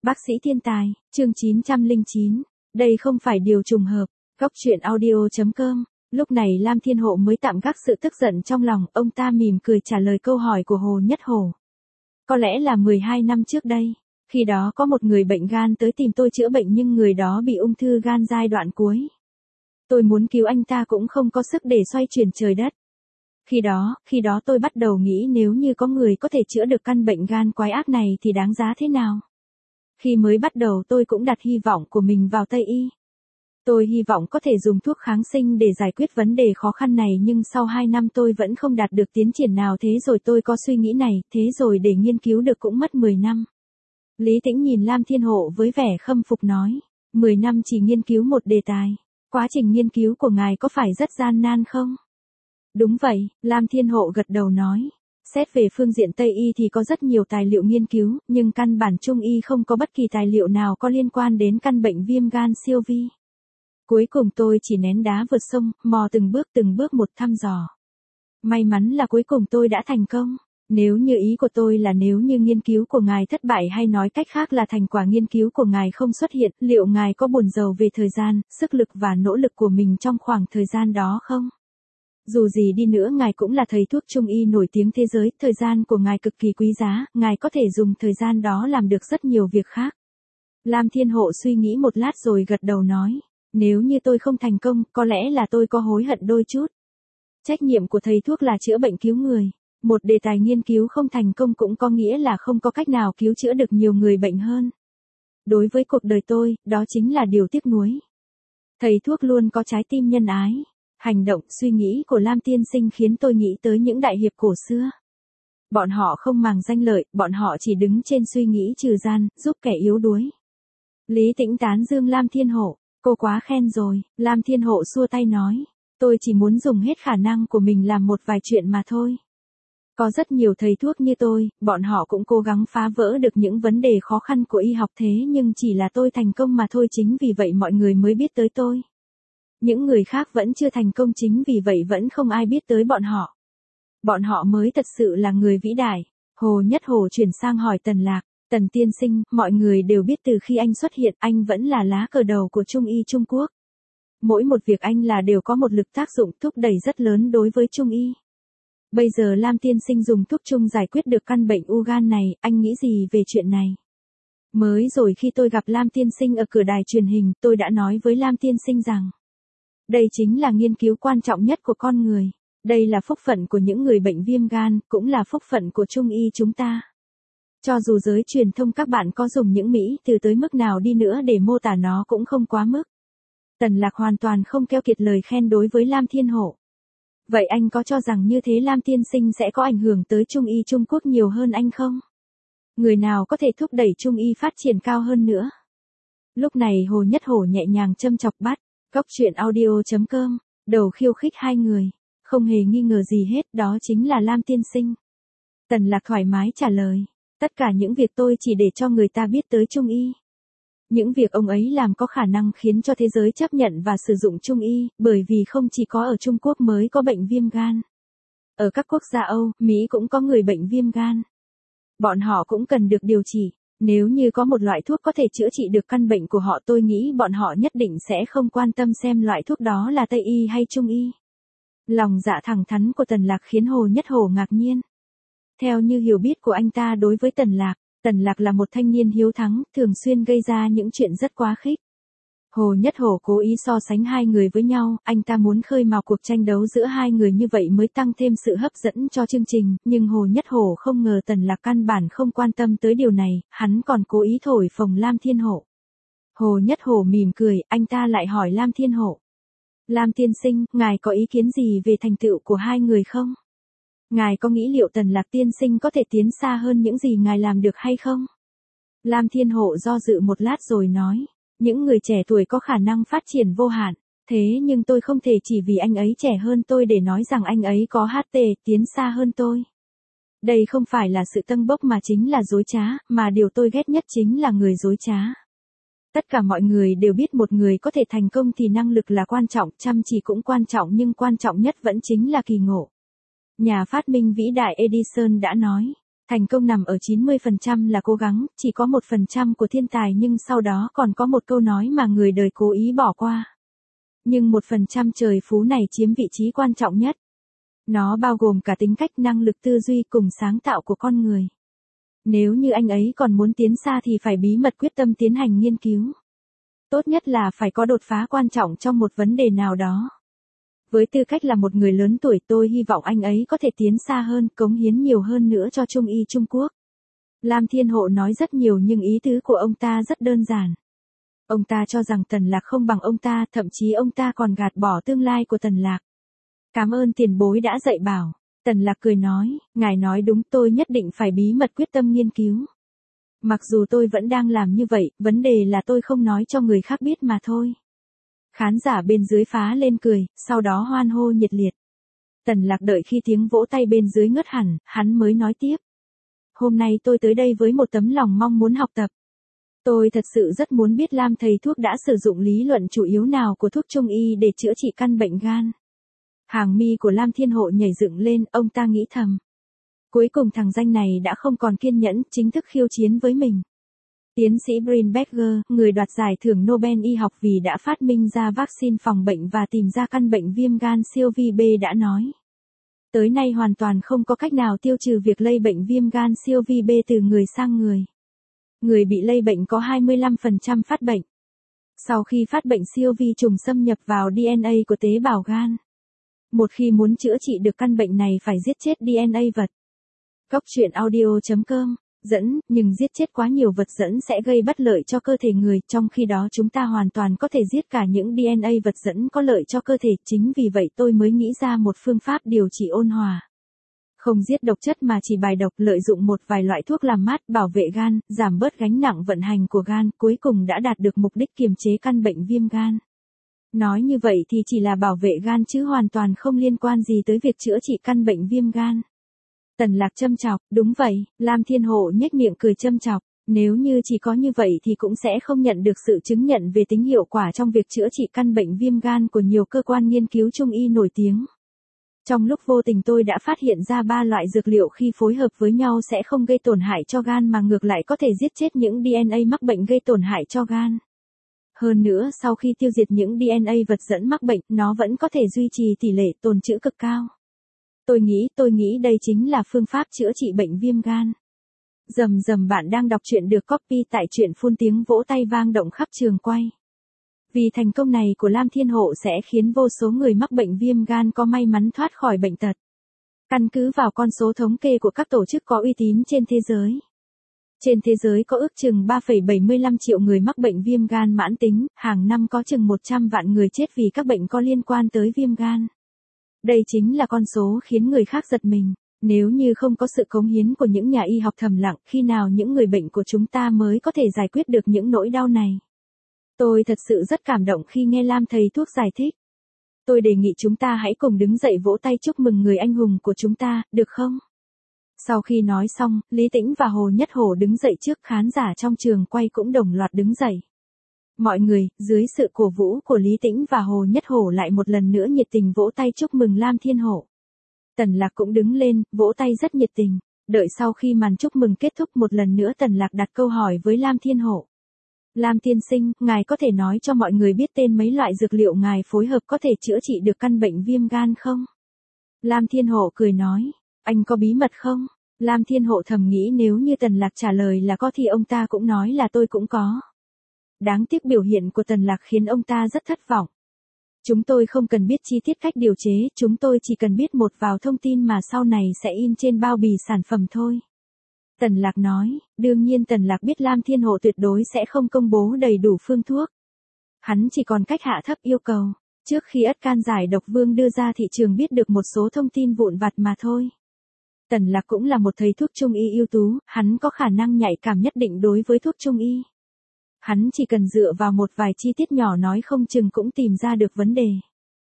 Bác sĩ thiên tài, chương 909. Đây không phải điều trùng hợp. Góc truyện audio.com. Lúc này Lam Thiên Hộ mới tạm gác sự tức giận trong lòng, ông ta mỉm cười trả lời câu hỏi của Hồ Nhất Hổ. Có lẽ là 12 năm trước đây, khi đó có một người bệnh gan tới tìm tôi chữa bệnh nhưng người đó bị ung thư gan giai đoạn cuối. Tôi muốn cứu anh ta cũng không có sức để xoay chuyển trời đất. Khi đó tôi bắt đầu nghĩ nếu như có người có thể chữa được căn bệnh gan quái ác này thì đáng giá thế nào. Khi mới bắt đầu tôi cũng đặt hy vọng của mình vào Tây Y. Tôi hy vọng có thể dùng thuốc kháng sinh để giải quyết vấn đề khó khăn này nhưng sau 2 năm tôi vẫn không đạt được tiến triển nào, thế rồi tôi có suy nghĩ này, thế rồi để nghiên cứu được cũng mất 10 năm. Lý Tĩnh nhìn Lam Thiên Hộ với vẻ khâm phục nói, 10 năm chỉ nghiên cứu một đề tài. Quá trình nghiên cứu của ngài có phải rất gian nan không? Đúng vậy, Lam Thiên Hộ gật đầu nói. Xét về phương diện Tây Y thì có rất nhiều tài liệu nghiên cứu, nhưng căn bản Trung Y không có bất kỳ tài liệu nào có liên quan đến căn bệnh viêm gan siêu vi. Cuối cùng tôi chỉ nén đá vượt sông, mò từng bước một thăm dò. May mắn là cuối cùng tôi đã thành công. Nếu như ý của tôi là nếu như nghiên cứu của ngài thất bại hay nói cách khác là thành quả nghiên cứu của ngài không xuất hiện, liệu ngài có buồn rầu về thời gian, sức lực và nỗ lực của mình trong khoảng thời gian đó không? Dù gì đi nữa ngài cũng là thầy thuốc Trung Y nổi tiếng thế giới, thời gian của ngài cực kỳ quý giá, ngài có thể dùng thời gian đó làm được rất nhiều việc khác. Lam Thiên Hộ suy nghĩ một lát rồi gật đầu nói, nếu như tôi không thành công, có lẽ là tôi có hối hận đôi chút. Trách nhiệm của thầy thuốc là chữa bệnh cứu người. Một đề tài nghiên cứu không thành công cũng có nghĩa là không có cách nào cứu chữa được nhiều người bệnh hơn. Đối với cuộc đời tôi, đó chính là điều tiếc nuối. Thầy thuốc luôn có trái tim nhân ái. Hành động, suy nghĩ của Lam tiên sinh khiến tôi nghĩ tới những đại hiệp cổ xưa. Bọn họ không màng danh lợi, bọn họ chỉ đứng trên suy nghĩ trừ gian, giúp kẻ yếu đuối. Lý Tĩnh tán dương Lam Thiên Hộ, cô quá khen rồi. Lam Thiên Hộ xua tay nói, tôi chỉ muốn dùng hết khả năng của mình làm một vài chuyện mà thôi. Có rất nhiều thầy thuốc như tôi, bọn họ cũng cố gắng phá vỡ được những vấn đề khó khăn của y học thế nhưng chỉ là tôi thành công mà thôi, chính vì vậy mọi người mới biết tới tôi. Những người khác vẫn chưa thành công, chính vì vậy vẫn không ai biết tới bọn họ. Bọn họ mới thật sự là người vĩ đại. Hồ Nhất Hổ chuyển sang hỏi Tần Lạc, Tần tiên sinh, mọi người đều biết từ khi anh xuất hiện anh vẫn là lá cờ đầu của Trung Y Trung Quốc. Mỗi một việc anh là đều có một lực tác dụng thúc đẩy rất lớn đối với Trung Y. Bây giờ Lam tiên sinh dùng thuốc Trung giải quyết được căn bệnh u gan này, anh nghĩ gì về chuyện này? Mới rồi khi tôi gặp Lam tiên sinh ở cửa đài truyền hình, tôi đã nói với Lam tiên sinh rằng, đây chính là nghiên cứu quan trọng nhất của con người. Đây là phúc phận của những người bệnh viêm gan, cũng là phúc phận của Trung Y chúng ta. Cho dù giới truyền thông các bạn có dùng những mỹ từ tới mức nào đi nữa để mô tả nó cũng không quá mức. Tần Lạc hoàn toàn không keo kiệt lời khen đối với Lam Thiên Hộ. Vậy anh có cho rằng như thế Lam tiên sinh sẽ có ảnh hưởng tới Trung Y Trung Quốc nhiều hơn anh không? Người nào có thể thúc đẩy Trung Y phát triển cao hơn nữa? Lúc này Hồ Nhất Hổ nhẹ nhàng châm chọc bắt, góc truyện audio.com, đầu khiêu khích hai người, không hề nghi ngờ gì hết, đó chính là Lam tiên sinh. Tần Lạc thoải mái trả lời, tất cả những việc tôi chỉ để cho người ta biết tới Trung Y. Những việc ông ấy làm có khả năng khiến cho thế giới chấp nhận và sử dụng Trung Y, bởi vì không chỉ có ở Trung Quốc mới có bệnh viêm gan. Ở các quốc gia Âu, Mỹ cũng có người bệnh viêm gan. Bọn họ cũng cần được điều trị. Nếu như có một loại thuốc có thể chữa trị được căn bệnh của họ, tôi nghĩ bọn họ nhất định sẽ không quan tâm xem loại thuốc đó là Tây Y hay Trung Y. Lòng dạ thẳng thắn của Tần Lạc khiến Hồ Nhất Hổ ngạc nhiên. Theo như hiểu biết của anh ta đối với Tần Lạc là một thanh niên hiếu thắng, thường xuyên gây ra những chuyện rất quá khích. Hồ Nhất Hổ cố ý so sánh hai người với nhau, anh ta muốn khơi mào cuộc tranh đấu giữa hai người như vậy mới tăng thêm sự hấp dẫn cho chương trình, nhưng Hồ Nhất Hổ không ngờ Tần Lạc căn bản không quan tâm tới điều này, hắn còn cố ý thổi phồng Lam Thiên Hộ. Hồ Nhất Hổ mỉm cười, anh ta lại hỏi Lam Thiên Hộ. Lam tiên sinh, ngài có ý kiến gì về thành tựu của hai người không? Ngài có nghĩ liệu Tần Lạc tiên sinh có thể tiến xa hơn những gì ngài làm được hay không? Lam Thiên Hộ do dự một lát rồi nói, những người trẻ tuổi có khả năng phát triển vô hạn, thế nhưng tôi không thể chỉ vì anh ấy trẻ hơn tôi để nói rằng anh ấy có HT tiến xa hơn tôi. Đây không phải là sự tâng bốc mà chính là dối trá, mà điều tôi ghét nhất chính là người dối trá. Tất cả mọi người đều biết một người có thể thành công thì năng lực là quan trọng, chăm chỉ cũng quan trọng nhưng quan trọng nhất vẫn chính là kỳ ngộ. Nhà phát minh vĩ đại Edison đã nói, Thành công nằm ở 90% là cố gắng, chỉ có 1% của thiên tài, nhưng sau đó còn có một câu nói mà người đời cố ý bỏ qua. Nhưng 1% trời phú này chiếm vị trí quan trọng nhất. Nó bao gồm cả tính cách, năng lực tư duy cùng sáng tạo của con người. Nếu như anh ấy còn muốn tiến xa thì phải bí mật quyết tâm tiến hành nghiên cứu. Tốt nhất là phải có đột phá quan trọng trong một vấn đề nào đó. Với tư cách là một người lớn tuổi, tôi hy vọng anh ấy có thể tiến xa hơn, cống hiến nhiều hơn nữa cho Trung y Trung Quốc. Lam Thiên Hộ nói rất nhiều nhưng ý tứ của ông ta rất đơn giản. Ông ta cho rằng Tần Lạc không bằng ông ta, thậm chí ông ta còn gạt bỏ tương lai của Tần Lạc. Cảm ơn tiền bối đã dạy bảo. Tần Lạc cười nói, ngài nói đúng, tôi nhất định phải bí mật quyết tâm nghiên cứu. Mặc dù tôi vẫn đang làm như vậy, vấn đề là tôi không nói cho người khác biết mà thôi. Khán giả bên dưới phá lên cười, sau đó hoan hô nhiệt liệt. Tần Lạc đợi khi tiếng vỗ tay bên dưới ngớt hẳn, hắn mới nói tiếp. Hôm nay tôi tới đây với một tấm lòng mong muốn học tập. Tôi thật sự rất muốn biết Lam thầy thuốc đã sử dụng lý luận chủ yếu nào của thuốc Trung y để chữa trị căn bệnh gan. Hàng mi của Lam Thiên Hộ nhảy dựng lên, ông ta nghĩ thầm. Cuối cùng thằng danh này đã không còn kiên nhẫn, chính thức khiêu chiến với mình. Tiến sĩ Brinberger, người đoạt giải thưởng Nobel y học vì đã phát minh ra vaccine phòng bệnh và tìm ra căn bệnh viêm gan siêu vi B đã nói. Tới nay hoàn toàn không có cách nào tiêu trừ việc lây bệnh viêm gan siêu vi B từ người sang người. Người bị lây bệnh có 25% phát bệnh. Sau khi phát bệnh siêu vi trùng xâm nhập vào DNA của tế bào gan. Một khi muốn chữa trị được căn bệnh này phải giết chết DNA vật. Góc truyện audio.com dẫn, nhưng giết chết quá nhiều vật dẫn sẽ gây bất lợi cho cơ thể người, trong khi đó chúng ta hoàn toàn có thể giết cả những DNA vật dẫn có lợi cho cơ thể, chính vì vậy tôi mới nghĩ ra một phương pháp điều trị ôn hòa. Không giết độc chất mà chỉ bài độc, lợi dụng một vài loại thuốc làm mát, bảo vệ gan, giảm bớt gánh nặng vận hành của gan, cuối cùng đã đạt được mục đích kiềm chế căn bệnh viêm gan. Nói như vậy thì chỉ là bảo vệ gan chứ hoàn toàn không liên quan gì tới việc chữa trị căn bệnh viêm gan. Tần Lạc châm chọc, đúng vậy, Lam Thiên Hộ nhếch miệng cười châm chọc, nếu như chỉ có như vậy thì cũng sẽ không nhận được sự chứng nhận về tính hiệu quả trong việc chữa trị căn bệnh viêm gan của nhiều cơ quan nghiên cứu Trung y nổi tiếng. Trong lúc vô tình tôi đã phát hiện ra 3 loại dược liệu khi phối hợp với nhau sẽ không gây tổn hại cho gan mà ngược lại có thể giết chết những DNA mắc bệnh gây tổn hại cho gan. Hơn nữa, sau khi tiêu diệt những DNA vật dẫn mắc bệnh, nó vẫn có thể duy trì tỷ lệ tồn trữ cực cao. Tôi nghĩ đây chính là phương pháp chữa trị bệnh viêm gan. Rầm rầm, bạn đang đọc truyện được copy tại truyện phun, tiếng vỗ tay vang động khắp trường quay. Vì thành công này của Lam Thiên Hộ sẽ khiến vô số người mắc bệnh viêm gan có may mắn thoát khỏi bệnh tật. Căn cứ vào con số thống kê của các tổ chức có uy tín trên thế giới. Trên thế giới có ước chừng 3,75 triệu người mắc bệnh viêm gan mãn tính, hàng năm có chừng 100 vạn người chết vì các bệnh có liên quan tới viêm gan. Đây chính là con số khiến người khác giật mình. Nếu như không có sự cống hiến của những nhà y học thầm lặng, khi nào những người bệnh của chúng ta mới có thể giải quyết được những nỗi đau này? Tôi thật sự rất cảm động khi nghe Lam thầy thuốc giải thích. Tôi đề nghị chúng ta hãy cùng đứng dậy vỗ tay chúc mừng người anh hùng của chúng ta, được không? Sau khi nói xong, Lý Tĩnh và Hồ Nhất Hổ đứng dậy trước, khán giả trong trường quay cũng đồng loạt đứng dậy. Mọi người, dưới sự cổ vũ của Lý Tĩnh và Hồ Nhất Hổ lại một lần nữa nhiệt tình vỗ tay chúc mừng Lam Thiên Hộ. Tần Lạc cũng đứng lên, vỗ tay rất nhiệt tình. Đợi sau khi màn chúc mừng kết thúc, một lần nữa Tần Lạc đặt câu hỏi với Lam Thiên Hộ. Lam tiên sinh, ngài có thể nói cho mọi người biết tên mấy loại dược liệu ngài phối hợp có thể chữa trị được căn bệnh viêm gan không? Lam Thiên Hộ cười nói, anh có bí mật không? Lam Thiên Hộ thầm nghĩ nếu như Tần Lạc trả lời là có thì ông ta cũng nói là tôi cũng có. Đáng tiếc biểu hiện của Tần Lạc khiến ông ta rất thất vọng. Chúng tôi không cần biết chi tiết cách điều chế, chúng tôi chỉ cần biết một vài thông tin mà sau này sẽ in trên bao bì sản phẩm thôi. Tần Lạc nói, đương nhiên Tần Lạc biết Lam Thiên Hộ tuyệt đối sẽ không công bố đầy đủ phương thuốc. Hắn chỉ còn cách hạ thấp yêu cầu, trước khi ất can giải độc vương đưa ra thị trường biết được một số thông tin vụn vặt mà thôi. Tần Lạc cũng là một thầy thuốc Trung y ưu tú, hắn có khả năng nhạy cảm nhất định đối với thuốc Trung y. Hắn chỉ cần dựa vào một vài chi tiết nhỏ nói không chừng cũng tìm ra được vấn đề.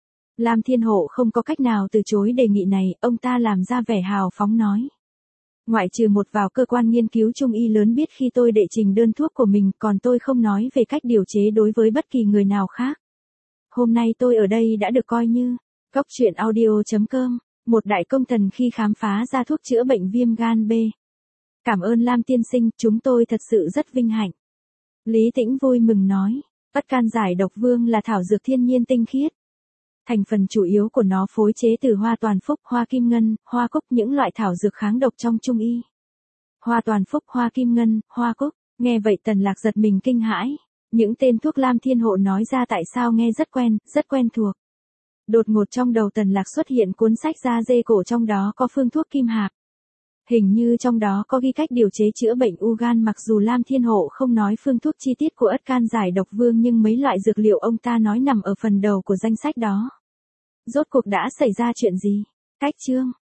Lam Thiên Hộ không có cách nào từ chối đề nghị này, ông ta làm ra vẻ hào phóng nói. Ngoại trừ một vào cơ quan nghiên cứu Trung y lớn biết khi tôi đệ trình đơn thuốc của mình, còn tôi không nói về cách điều chế đối với bất kỳ người nào khác. Hôm nay tôi ở đây đã được coi như góc truyện audio.com, một đại công thần khi khám phá ra thuốc chữa bệnh viêm gan B. Cảm ơn Lam tiên sinh, chúng tôi thật sự rất vinh hạnh. Lý Tĩnh vui mừng nói, Ất can giải độc vương là thảo dược thiên nhiên tinh khiết. Thành phần chủ yếu của nó phối chế từ hoa toàn phúc, hoa kim ngân, hoa cúc, những loại thảo dược kháng độc trong trung y. Hoa toàn phúc, hoa kim ngân, hoa cúc, nghe vậy Tần Lạc giật mình kinh hãi. Những tên thuốc Lam Thiên Hộ nói ra tại sao nghe rất quen thuộc. Đột ngột trong đầu Tần Lạc xuất hiện cuốn sách da dê cổ, trong đó có phương thuốc kim hạp. Hình như trong đó có ghi cách điều chế chữa bệnh u gan, mặc dù Lam Thiên Hộ không nói phương thuốc chi tiết của Ất can giải độc vương, nhưng mấy loại dược liệu ông ta nói nằm ở phần đầu của danh sách đó. Rốt cuộc đã xảy ra chuyện gì? Cách chương